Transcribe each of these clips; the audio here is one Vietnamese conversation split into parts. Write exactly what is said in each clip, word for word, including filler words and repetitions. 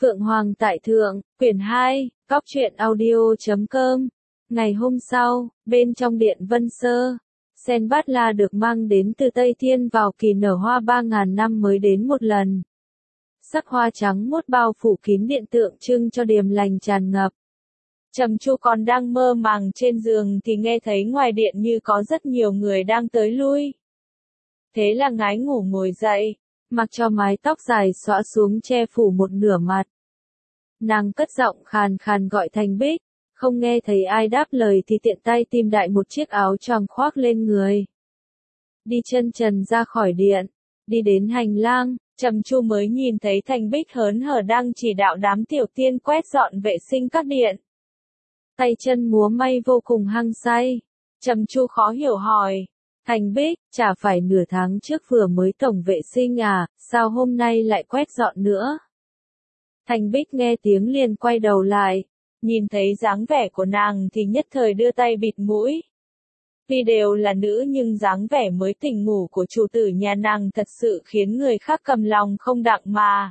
Phượng Hoàng tại Thượng, quyển hai, góc truyện audio chấm com. Ngày hôm sau, bên trong điện Vân Sơ, sen bát la được mang đến từ Tây Thiên vào kỳ nở hoa ba ngàn năm mới đến một lần. Sắc hoa trắng muốt bao phủ kín điện tượng trưng cho điềm lành tràn ngập. Trầm Chu còn đang mơ màng trên giường thì nghe thấy ngoài điện như có rất nhiều người đang tới lui. Thế là ngái ngủ ngồi dậy, mặc cho mái tóc dài xõa xuống che phủ một nửa mặt. Nàng cất giọng khàn khàn gọi Thành Bích, không nghe thấy ai đáp lời thì tiện tay tìm đại một chiếc áo choàng khoác lên người. Đi chân trần ra khỏi điện, đi đến hành lang, Trầm Chu mới nhìn thấy Thành Bích hớn hở đang chỉ đạo đám tiểu tiên quét dọn vệ sinh các điện. Tay chân múa may vô cùng hăng say. Trầm Chu khó hiểu hỏi, Thành Bích, chả phải nửa tháng trước vừa mới tổng vệ sinh à, sao hôm nay lại quét dọn nữa? Thành Bích nghe tiếng liền quay đầu lại, nhìn thấy dáng vẻ của nàng thì nhất thời đưa tay bịt mũi. Tuy đều là nữ nhưng dáng vẻ mới tỉnh ngủ của chủ tử nhà nàng thật sự khiến người khác cầm lòng không đặng mà.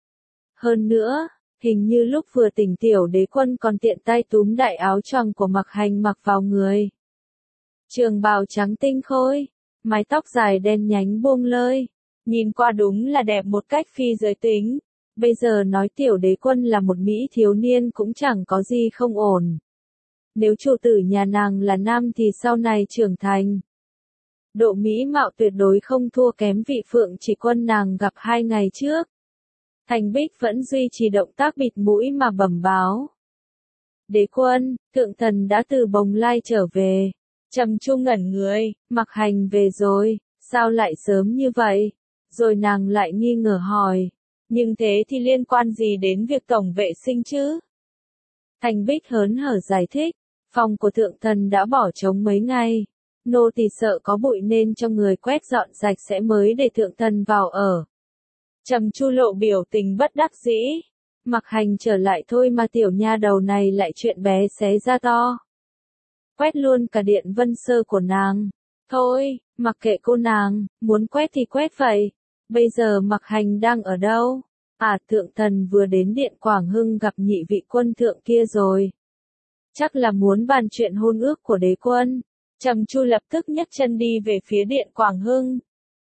Hơn nữa, hình như lúc vừa tỉnh tiểu đế quân còn tiện tay túm đại áo choàng của Mặc Hành mặc vào người. Trường bào trắng tinh khôi, mái tóc dài đen nhánh buông lơi, nhìn qua đúng là đẹp một cách phi giới tính. Bây giờ nói tiểu đế quân là một mỹ thiếu niên cũng chẳng có gì không ổn. Nếu chủ tử nhà nàng là nam thì sau này trưởng thành. Độ mỹ mạo tuyệt đối không thua kém vị Phượng Chỉ Quân nàng gặp hai ngày trước. Thành Bích vẫn duy trì động tác bịt mũi mà bẩm báo. Đế quân, thượng thần đã từ Bồng Lai trở về. Trầm Chu ngẩn người, Mặc Hành về rồi, sao lại sớm như vậy? Rồi nàng lại nghi ngờ hỏi, nhưng thế thì liên quan gì đến việc tổng vệ sinh chứ? Thành Bích hớn hở giải thích, phòng của thượng thần đã bỏ trống mấy ngày. Nô tỳ sợ có bụi nên cho người quét dọn sạch sẽ mới để thượng thần vào ở. Trầm Chu lộ biểu tình bất đắc dĩ. Mặc Hành trở lại thôi mà tiểu nha đầu này lại chuyện bé xé ra to. Quét luôn cả điện Vân Sơ của nàng. Thôi, mặc kệ cô nàng, muốn quét thì quét vậy. Bây giờ Mặc Hành đang ở đâu? À, thượng thần vừa đến điện Quảng Hưng gặp nhị vị quân thượng kia rồi. Chắc là muốn bàn chuyện hôn ước của đế quân. Trầm Chu lập tức nhấc chân đi về phía điện Quảng Hưng.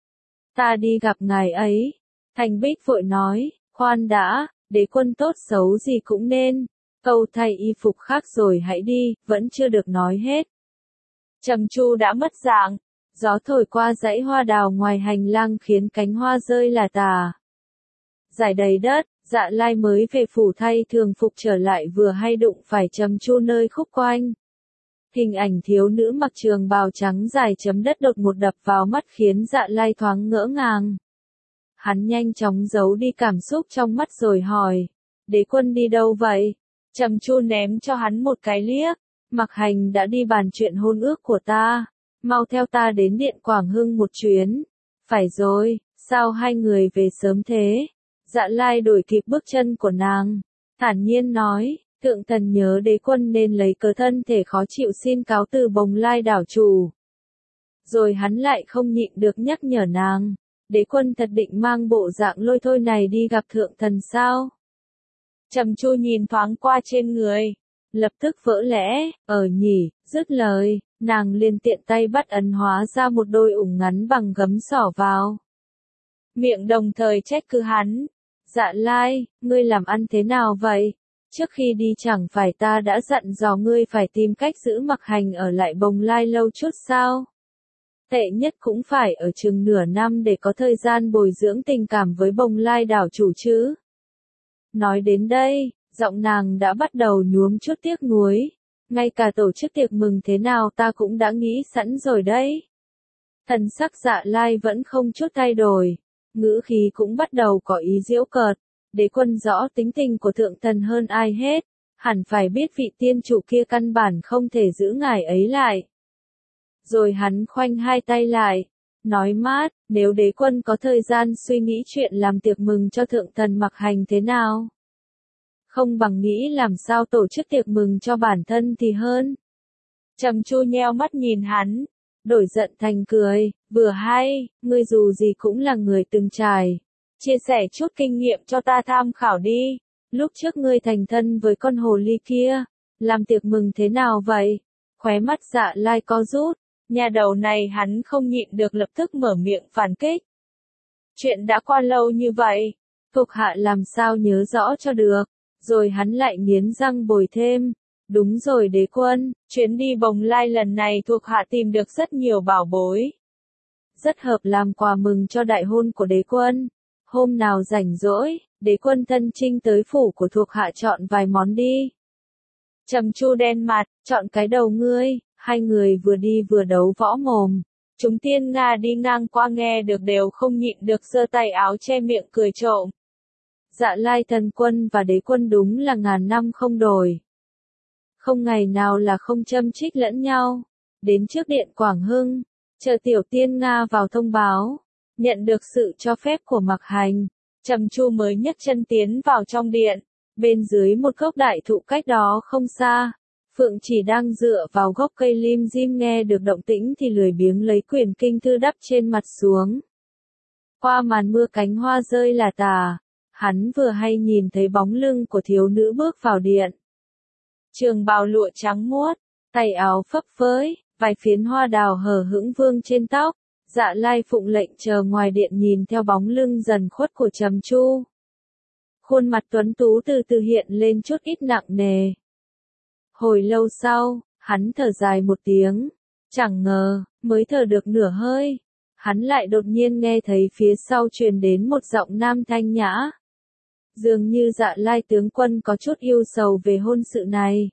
Ta đi gặp ngài ấy. Thành Bích vội nói, khoan đã, đế quân tốt xấu gì cũng nên. Câu thay y phục khác rồi hãy đi, vẫn chưa được nói hết. Trầm Chu đã mất dạng. Gió thổi qua dãy hoa đào ngoài hành lang khiến cánh hoa rơi là tà. Giải đầy đất, Dạ Lai mới về phủ thay thường phục trở lại vừa hay đụng phải Trầm Chu nơi khúc quanh. Hình ảnh thiếu nữ mặc trường bào trắng dài chấm đất đột một đập vào mắt khiến Dạ Lai thoáng ngỡ ngàng. Hắn nhanh chóng giấu đi cảm xúc trong mắt rồi hỏi, đế quân đi đâu vậy? Trầm Chu ném cho hắn một cái liếc, Mặc Hành đã đi bàn chuyện hôn ước của ta. Mau theo ta đến điện Quảng Hưng một chuyến. Phải rồi, sao hai người về sớm thế? Dạ Lai đổi kịp bước chân của nàng, thản nhiên nói, thượng thần nhớ đế quân nên lấy cớ thân thể khó chịu xin cáo từ Bồng Lai đảo chủ. Rồi hắn lại không nhịn được nhắc nhở nàng, đế quân thật định mang bộ dạng lôi thôi này đi gặp thượng thần sao? Trầm Chu nhìn thoáng qua trên người, lập tức vỡ lẽ, ở nhỉ, dứt lời. Nàng liền tiện tay bắt ấn hóa ra một đôi ủng ngắn bằng gấm xỏ vào. Miệng đồng thời trách cứ hắn. Dạ Lai, ngươi làm ăn thế nào vậy? Trước khi đi chẳng phải ta đã dặn dò ngươi phải tìm cách giữ Mặc Hành ở lại Bồng Lai lâu chút sao? Tệ nhất cũng phải ở chừng nửa năm để có thời gian bồi dưỡng tình cảm với Bồng Lai đảo chủ chứ. Nói đến đây, giọng nàng đã bắt đầu nhuốm chút tiếc nuối. Ngay cả tổ chức tiệc mừng thế nào ta cũng đã nghĩ sẵn rồi đấy. Thần sắc Dạ Lai vẫn không chút thay đổi, ngữ khí cũng bắt đầu có ý giễu cợt. Đế quân rõ tính tình của thượng thần hơn ai hết, hẳn phải biết vị tiên chủ kia căn bản không thể giữ ngài ấy lại. Rồi hắn khoanh hai tay lại, nói mát, nếu đế quân có thời gian suy nghĩ chuyện làm tiệc mừng cho thượng thần Mặc Hành thế nào? Không bằng nghĩ làm sao tổ chức tiệc mừng cho bản thân thì hơn. Trầm Chu nheo mắt nhìn hắn, đổi giận thành cười, vừa hay, ngươi dù gì cũng là người từng trải. Chia sẻ chút kinh nghiệm cho ta tham khảo đi. lúc trước ngươi thành thân với con hồ ly kia, làm tiệc mừng thế nào vậy? Khóe mắt Dạ Lai co rút, nhà đầu này hắn không nhịn được lập tức mở miệng phản kích. Chuyện đã qua lâu như vậy, thuộc hạ làm sao nhớ rõ cho được, rồi hắn lại nghiến răng bồi thêm. Đúng rồi đế quân, chuyến đi Bồng Lai lần này thuộc hạ tìm được rất nhiều bảo bối. Rất hợp làm quà mừng cho đại hôn của đế quân. Hôm nào rảnh rỗi, đế quân thân chinh tới phủ của thuộc hạ chọn vài món đi. Trầm Chu đen mặt, chọn cái đầu ngươi, hai người vừa đi vừa đấu võ mồm. Chúng tiên Nga đi ngang qua nghe được đều không nhịn được giơ tay áo che miệng cười trộm. Dạ Lai thần quân và đế quân đúng là ngàn năm không đổi. Không ngày nào là không châm chích lẫn nhau. Đến trước điện Quảng Hưng, chờ tiểu tiên Nga vào thông báo. Nhận được sự cho phép của Mặc Hành, Trầm Chu mới nhấc chân tiến vào trong điện. Bên dưới một gốc đại thụ cách đó không xa, Phượng Chỉ đang dựa vào gốc cây lim dim nghe được động tĩnh thì lười biếng lấy quyển kinh thư đắp trên mặt xuống. Qua màn mưa cánh hoa rơi là tà, hắn vừa hay nhìn thấy bóng lưng của thiếu nữ bước vào điện. Trường bào lụa trắng muốt, tay áo phấp phới, vài phiến hoa đào hở hững vương trên tóc. Dạ Lai phụng lệnh chờ ngoài điện nhìn theo bóng lưng dần khuất của Trầm Chu. Khuôn mặt tuấn tú từ từ hiện lên chút ít nặng nề. Hồi lâu sau, hắn thở dài một tiếng. Chẳng ngờ, mới thở được nửa hơi, hắn lại đột nhiên nghe thấy phía sau truyền đến một giọng nam thanh nhã. Dường như Dạ Lai tướng quân có chút yêu sầu về hôn sự này.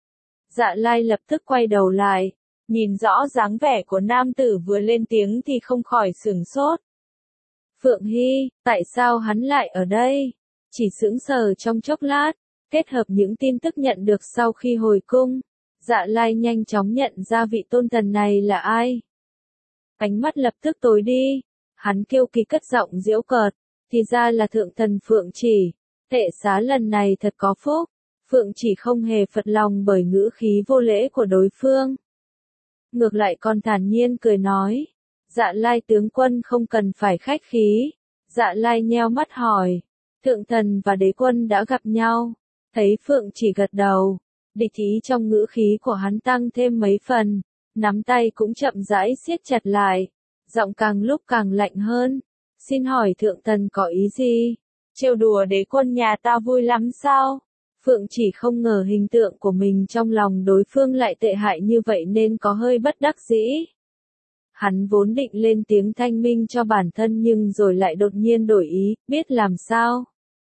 Dạ Lai lập tức quay đầu lại, nhìn rõ dáng vẻ của nam tử vừa lên tiếng thì không khỏi sửng sốt. Phượng Hy, tại sao hắn lại ở đây? Chỉ sững sờ trong chốc lát, kết hợp những tin tức nhận được sau khi hồi cung, Dạ Lai nhanh chóng nhận ra vị tôn thần này là ai. Ánh mắt lập tức tối đi, hắn kiêu kỳ cất giọng giễu cợt, thì ra là thượng thần Phượng Chỉ, tệ xá lần này thật có phúc. Phượng Chỉ không hề phật lòng bởi ngữ khí vô lễ của đối phương. Ngược lại còn thản nhiên cười nói, Dạ Lai tướng quân không cần phải khách khí. Dạ Lai nheo mắt hỏi, thượng thần và đế quân đã gặp nhau, thấy Phượng Chỉ gật đầu, địch ý trong ngữ khí của hắn tăng thêm mấy phần, nắm tay cũng chậm rãi siết chặt lại, giọng càng lúc càng lạnh hơn, xin hỏi thượng thần có ý gì? Trêu đùa đế quân nhà ta vui lắm sao? Phượng Chỉ không ngờ hình tượng của mình trong lòng đối phương lại tệ hại như vậy nên có hơi bất đắc dĩ. Hắn vốn định lên tiếng thanh minh cho bản thân nhưng rồi lại đột nhiên đổi ý, biết làm sao.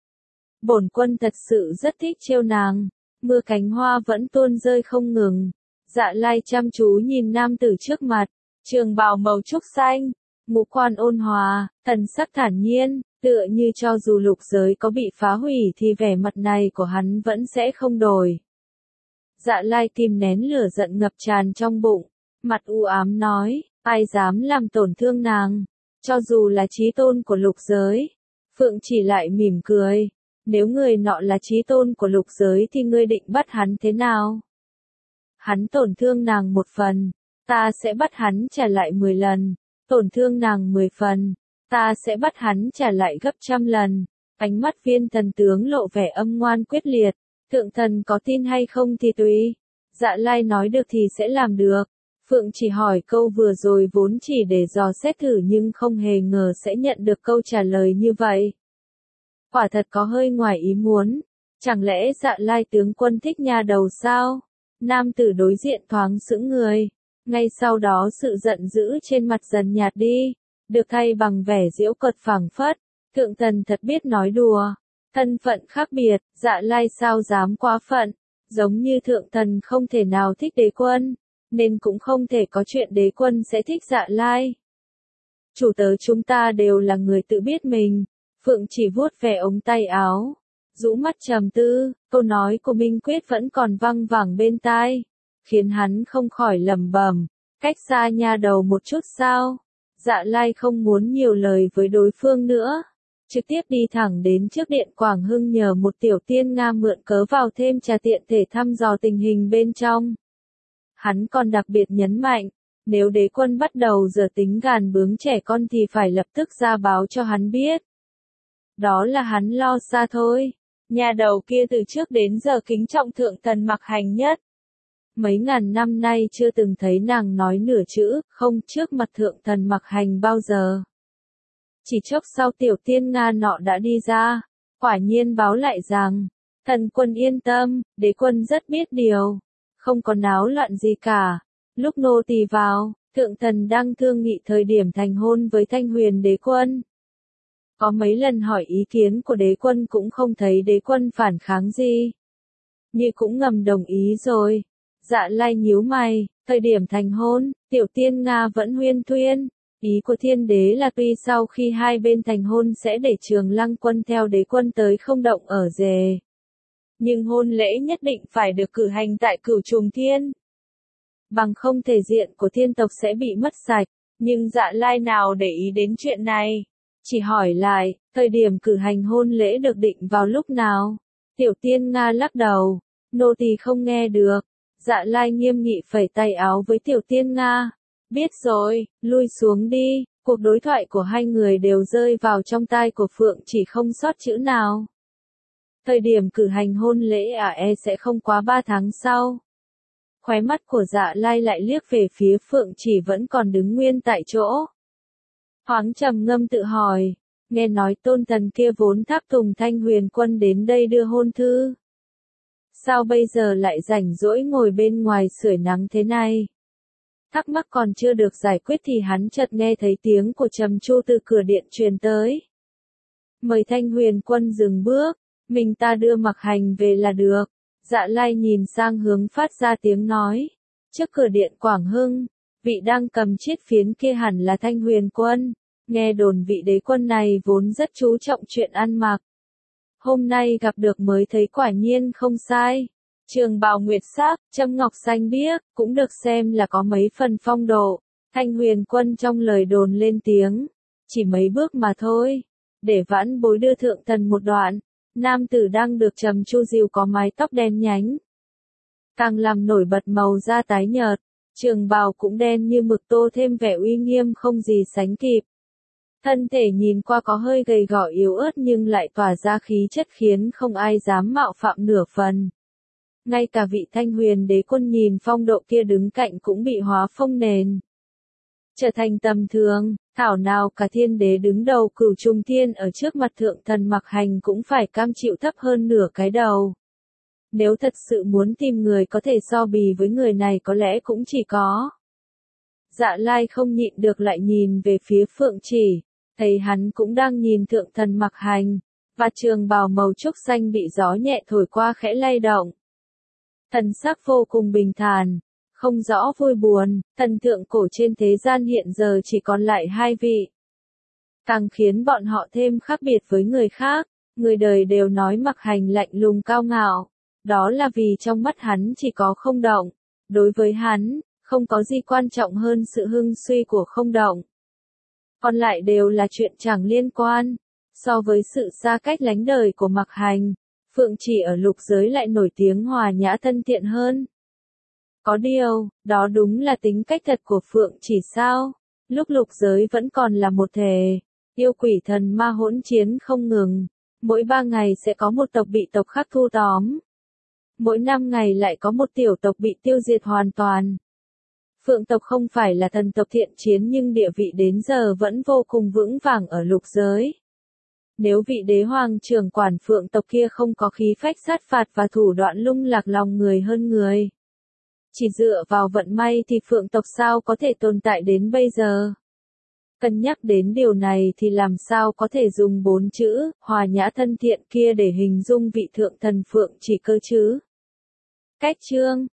Bổn quân thật sự rất thích trêu nàng, mưa cánh hoa vẫn tuôn rơi không ngừng. Dạ Lai chăm chú nhìn nam tử trước mặt, trường bào màu trúc xanh, ngũ quan ôn hòa, thần sắc thản nhiên, tựa như cho dù lục giới có bị phá hủy thì vẻ mặt này của hắn vẫn sẽ không đổi. Dạ Lai kìm nén lửa giận ngập tràn trong bụng, mặt u ám nói, ai dám làm tổn thương nàng, cho dù là chí tôn của lục giới. Phượng Chỉ lại mỉm cười, nếu người nọ là chí tôn của lục giới thì ngươi định bắt hắn thế nào? Hắn tổn thương nàng một phần, ta sẽ bắt hắn trả lại mười lần, tổn thương nàng mười phần, ta sẽ bắt hắn trả lại gấp trăm lần. Ánh mắt viên thần tướng lộ vẻ âm ngoan quyết liệt, thượng thần có tin hay không thì tùy. Dạ Lai nói được thì sẽ làm được. Phượng Chỉ hỏi câu vừa rồi vốn chỉ để dò xét thử nhưng không hề ngờ sẽ nhận được câu trả lời như vậy. Quả thật có hơi ngoài ý muốn, chẳng lẽ Dạ Lai tướng quân thích nha đầu sao? Nam tử đối diện thoáng sững người, ngay sau đó sự giận dữ trên mặt dần nhạt đi, được thay bằng vẻ giễu cợt phảng phất. Thượng thần thật biết nói đùa, thân phận khác biệt, Dạ Lai sao dám quá phận, giống như thượng thần không thể nào thích đế quân, nên cũng không thể có chuyện đế quân sẽ thích Dạ Lai. Chủ tớ chúng ta đều là người tự biết mình. Phượng Chỉ vuốt về ống tay áo, rũ mắt trầm tư, câu nói của Minh Quyết vẫn còn văng vẳng bên tai, khiến hắn không khỏi lẩm bẩm, cách xa nha đầu một chút sao? Dạ Lai không muốn nhiều lời với đối phương nữa, trực tiếp đi thẳng đến trước điện Quảng Hưng nhờ một tiểu tiên Nga mượn cớ vào thêm trà tiện thể thăm dò tình hình bên trong. Hắn còn đặc biệt nhấn mạnh, nếu đế quân bắt đầu giờ tính gàn bướng trẻ con thì phải lập tức ra báo cho hắn biết. Đó là hắn lo xa thôi. Nhà đầu kia từ trước đến giờ kính trọng thượng thần Mặc Hành nhất. Mấy ngàn năm nay chưa từng thấy nàng nói nửa chữ, không trước mặt thượng thần Mặc Hành bao giờ. Chỉ chốc sau tiểu tiên Nga nọ đã đi ra, quả nhiên báo lại rằng, thần quân yên tâm, đế quân rất biết điều, không có náo loạn gì cả. Lúc nô tỳ vào, thượng thần đang thương nghị thời điểm thành hôn với Thanh Huyền đế quân. Có mấy lần hỏi ý kiến của đế quân cũng không thấy đế quân phản kháng gì. Như cũng ngầm đồng ý rồi. Dạ Lai nhíu mày, thời điểm thành hôn, tiểu tiên Nga vẫn huyên thuyên. Ý của thiên đế là tuy sau khi hai bên thành hôn sẽ để Trường Lăng quân theo đế quân tới không động ở rề. Nhưng hôn lễ nhất định phải được cử hành tại Cửu Trùng Thiên. Bằng không thể diện của thiên tộc sẽ bị mất sạch, nhưng Dạ Lai nào để ý đến chuyện này. Chỉ hỏi lại, thời điểm cử hành hôn lễ được định vào lúc nào? Tiểu tiên Nga lắc đầu, nô tỳ không nghe được. Dạ Lai nghiêm nghị phẩy tay áo với tiểu tiên Nga. Biết rồi, lui xuống đi. Cuộc đối thoại của hai người đều rơi vào trong tai của Phượng Chỉ không sót chữ nào. Thời điểm cử hành hôn lễ à e sẽ không quá ba tháng sau. Khóe mắt của Dạ Lai lại liếc về phía Phượng Chỉ vẫn còn đứng nguyên tại chỗ. Thoáng trầm ngâm tự hỏi, nghe nói tôn thần kia vốn thác tùng Thanh Huyền quân đến đây đưa hôn thư. Sao bây giờ lại rảnh rỗi ngồi bên ngoài sưởi nắng thế này? Thắc mắc còn chưa được giải quyết thì hắn chợt nghe thấy tiếng của Trầm Chu từ cửa điện truyền tới. Mời Thanh Huyền quân dừng bước, mình ta đưa Mặc Hành về là được. Dạ Lai nhìn sang hướng phát ra tiếng nói. Trước cửa điện Quảng Hưng, vị đang cầm chiếc phiến kia hẳn là Thanh Huyền quân. Nghe đồn vị đế quân này vốn rất chú trọng chuyện ăn mặc. Hôm nay gặp được mới thấy quả nhiên không sai. Trường bào nguyệt sắc, châm ngọc xanh biếc, cũng được xem là có mấy phần phong độ. Thanh Huyền quân trong lời đồn lên tiếng. Chỉ mấy bước mà thôi. Để vãn bối đưa thượng thần một đoạn. Nam tử đang được Trầm Chu dìu có mái tóc đen nhánh. Càng làm nổi bật màu da tái nhợt. Trường bào cũng đen như mực tô thêm vẻ uy nghiêm không gì sánh kịp. Thân thể nhìn qua có hơi gầy gò yếu ớt nhưng lại tỏa ra khí chất khiến không ai dám mạo phạm nửa phần. Ngay cả vị Thanh Huyền đế quân nhìn phong độ kia đứng cạnh cũng bị hóa phong nền. Trở thành tầm thường, thảo nào cả thiên đế đứng đầu Cửu Trùng Thiên ở trước mặt thượng thần Mặc Hành cũng phải cam chịu thấp hơn nửa cái đầu. Nếu thật sự muốn tìm người có thể so bì với người này có lẽ cũng chỉ có. Dạ Lai không nhịn được lại nhìn về phía Phượng Chỉ, thấy hắn cũng đang nhìn thượng thần Mặc Hành, và trường bào màu trúc xanh bị gió nhẹ thổi qua khẽ lay động. Thần sắc vô cùng bình thản, không rõ vui buồn, thần tượng cổ trên thế gian hiện giờ chỉ còn lại hai vị. Càng khiến bọn họ thêm khác biệt với người khác, người đời đều nói Mặc Hành lạnh lùng cao ngạo, đó là vì trong mắt hắn chỉ có không động, đối với hắn, không có gì quan trọng hơn sự hưng suy của không động. Còn lại đều là chuyện chẳng liên quan, so với sự xa cách lánh đời của Mặc Hành, Phượng Chỉ ở lục giới lại nổi tiếng hòa nhã thân thiện hơn. Có điều, đó đúng là tính cách thật của Phượng Chỉ sao? Lúc lục giới vẫn còn là một thể, yêu quỷ thần ma hỗn chiến không ngừng, mỗi ba ngày sẽ có một tộc bị tộc khác thu tóm. Mỗi năm ngày lại có một tiểu tộc bị tiêu diệt hoàn toàn. Phượng tộc không phải là thần tộc thiện chiến nhưng địa vị đến giờ vẫn vô cùng vững vàng ở lục giới. Nếu vị đế hoàng trưởng quản Phượng tộc kia không có khí phách sát phạt và thủ đoạn lung lạc lòng người hơn người. Chỉ dựa vào vận may thì Phượng tộc sao có thể tồn tại đến bây giờ. Cân nhắc đến điều này thì làm sao có thể dùng bốn chữ, hòa nhã thân thiện kia để hình dung vị thượng thần Phượng Chỉ cơ chứ. Cách chương